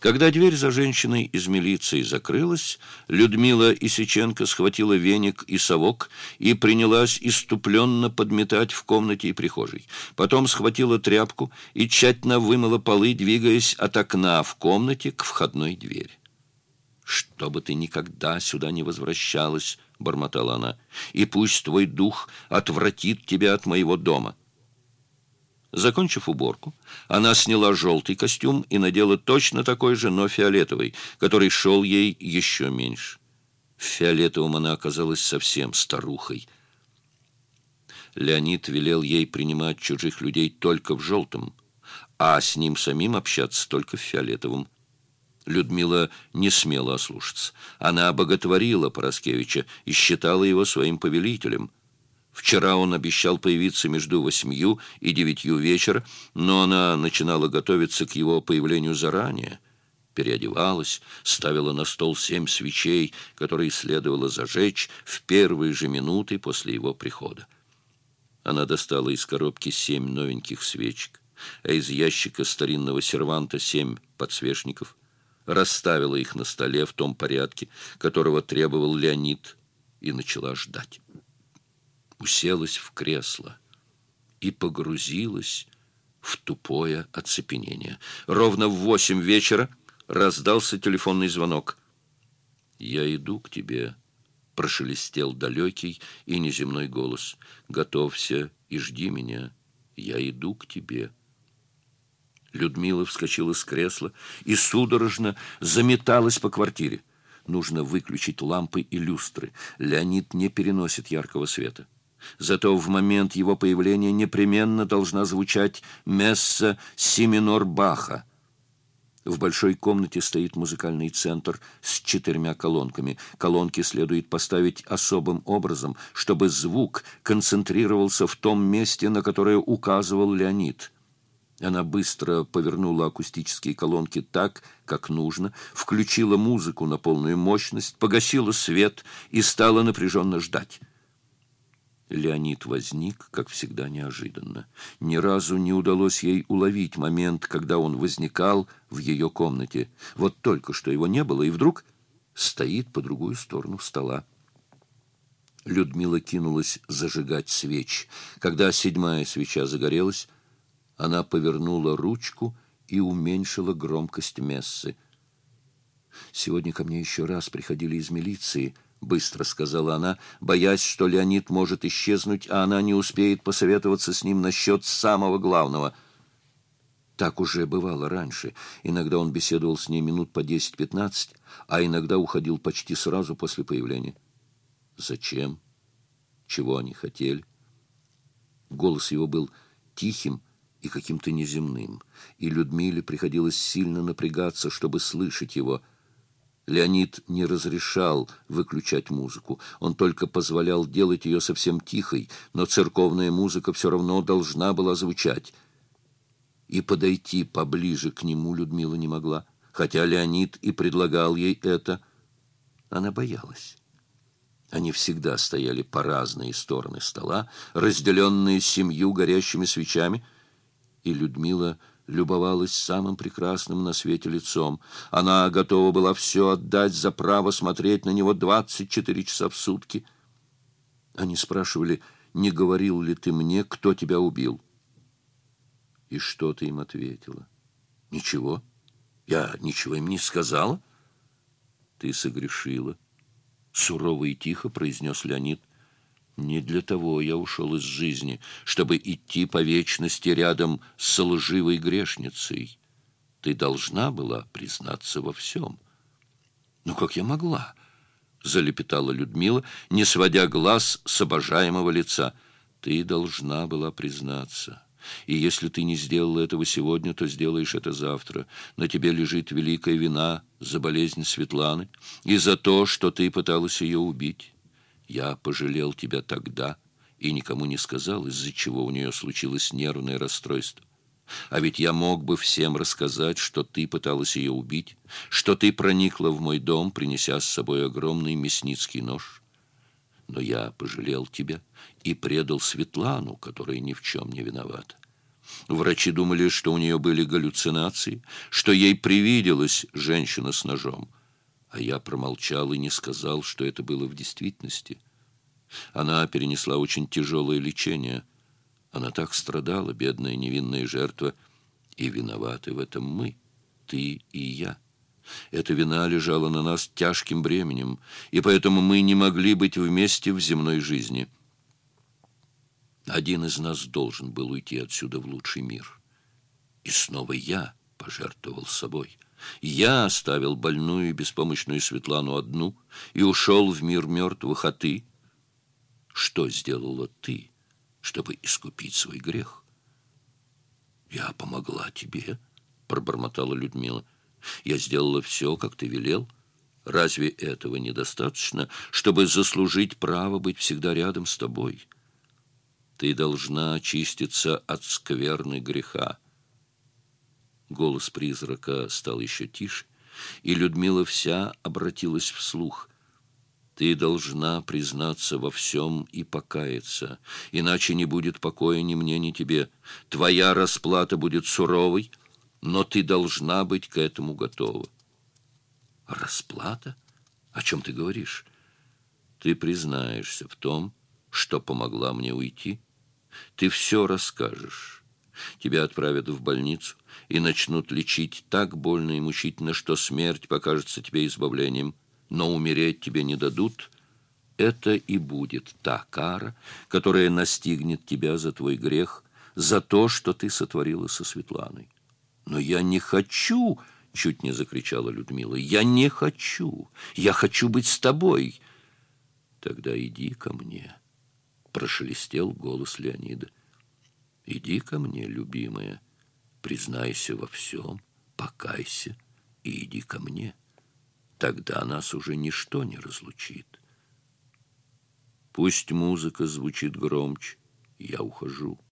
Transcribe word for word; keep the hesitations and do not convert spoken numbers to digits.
Когда дверь за женщиной из милиции закрылась, Людмила Исиченко схватила веник и совок и принялась иступленно подметать в комнате и прихожей. Потом схватила тряпку и тщательно вымыла полы, двигаясь от окна в комнате к входной двери. «Чтобы ты никогда сюда не возвращалась», — бормотала она, — «и пусть твой дух отвратит тебя от моего дома». Закончив уборку, она сняла желтый костюм и надела точно такой же, но фиолетовый, который шел ей еще меньше. В фиолетовом она оказалась совсем старухой. Леонид велел ей принимать чужих людей только в желтом, а с ним самим общаться только в фиолетовом. Людмила не смела ослушаться. Она боготворила Пороскевича и считала его своим повелителем. Вчера он обещал появиться между восьмью и девятью вечера, но она начинала готовиться к его появлению заранее. Переодевалась, ставила на стол семь свечей, которые следовало зажечь в первые же минуты после его прихода. Она достала из коробки семь новеньких свечек, а из ящика старинного серванта семь подсвечников, расставила их на столе в том порядке, которого требовал Леонид, и начала ждать. Уселась в кресло и погрузилась в тупое оцепенение. Ровно в восемь вечера раздался телефонный звонок. «Я иду к тебе», — прошелестел далекий и неземной голос. «Готовься и жди меня. Я иду к тебе». Людмила вскочила с кресла и судорожно заметалась по квартире. Нужно выключить лампы и люстры. Леонид не переносит яркого света. Зато в момент его появления непременно должна звучать месса си минор Баха. В большой комнате стоит музыкальный центр с четырьмя колонками. Колонки следует поставить особым образом, чтобы звук концентрировался в том месте, на которое указывал Леонид. Она быстро повернула акустические колонки так, как нужно, включила музыку на полную мощность, погасила свет и стала напряженно ждать. Леонид возник, как всегда, неожиданно. Ни разу не удалось ей уловить момент, когда он возникал в ее комнате. Вот только что его не было, и вдруг стоит по другую сторону стола. Людмила кинулась зажигать свечи. Когда седьмая свеча загорелась, она повернула ручку и уменьшила громкость мессы. «Сегодня ко мне еще раз приходили из милиции», — быстро сказала она, боясь, что Леонид может исчезнуть, а она не успеет посоветоваться с ним насчет самого главного. Так уже бывало раньше. Иногда он беседовал с ней минут по десять-пятнадцать, а иногда уходил почти сразу после появления. Зачем? Чего они хотели? Голос его был тихим и каким-то неземным, и Людмиле приходилось сильно напрягаться, чтобы слышать его. Леонид не разрешал выключать музыку, он только позволял делать ее совсем тихой, но церковная музыка все равно должна была звучать. И подойти поближе к нему Людмила не могла, хотя Леонид и предлагал ей это. Она боялась. Они всегда стояли по разные стороны стола, разделенные семью горящими свечами, и Людмила любовалась самым прекрасным на свете лицом. Она готова была все отдать за право смотреть на него двадцать четыре часа в сутки. Они спрашивали, не говорил ли ты мне, кто тебя убил? И что ты им ответила? Ничего. Я ничего им не сказала. Ты согрешила. Сурово и тихо произнес Леонид. Не для того я ушел из жизни, чтобы идти по вечности рядом с лживой грешницей. Ты должна была признаться во всем. Ну, как я могла? Залепетала Людмила, не сводя глаз с обожаемого лица. Ты должна была признаться. И если ты не сделала этого сегодня, то сделаешь это завтра. На тебе лежит великая вина за болезнь Светланы и за то, что ты пыталась ее убить. Я пожалел тебя тогда и никому не сказал, из-за чего у нее случилось нервное расстройство. А ведь я мог бы всем рассказать, что ты пыталась ее убить, что ты проникла в мой дом, принеся с собой огромный мясницкий нож. Но я пожалел тебя и предал Светлану, которая ни в чем не виновата. Врачи думали, что у нее были галлюцинации, что ей привиделась женщина с ножом. А я промолчал и не сказал, что это было в действительности. Она перенесла очень тяжелое лечение. Она так страдала, бедная невинная жертва. И виноваты в этом мы, ты и я. Эта вина лежала на нас тяжким бременем, и поэтому мы не могли быть вместе в земной жизни. Один из нас должен был уйти отсюда в лучший мир. И снова я пожертвовал собой. Я оставил больную и беспомощную Светлану одну и ушел в мир мертвых, а ты? Что сделала ты, чтобы искупить свой грех? Я помогла тебе, пробормотала Людмила. Я сделала все, как ты велел. Разве этого недостаточно, чтобы заслужить право быть всегда рядом с тобой? Ты должна очиститься от скверны греха. Голос призрака стал еще тише, и Людмила вся обратилась вслух. Ты должна признаться во всем и покаяться, иначе не будет покоя ни мне, ни тебе. Твоя расплата будет суровой, но ты должна быть к этому готова. Расплата? О чем ты говоришь? Ты признаешься в том, что помогла мне уйти. Ты все расскажешь. Тебя отправят в больницу и начнут лечить так больно и мучительно, что смерть покажется тебе избавлением. Но умереть тебе не дадут. Это и будет та кара, которая настигнет тебя за твой грех, за то, что ты сотворила со Светланой. Но я не хочу, чуть не закричала Людмила. Я не хочу. Я хочу быть с тобой. Тогда иди ко мне, прошелестел голос Леонида. Иди ко мне, любимая, признайся во всем, покайся и иди ко мне. Тогда нас уже ничто не разлучит. Пусть музыка звучит громче, я ухожу.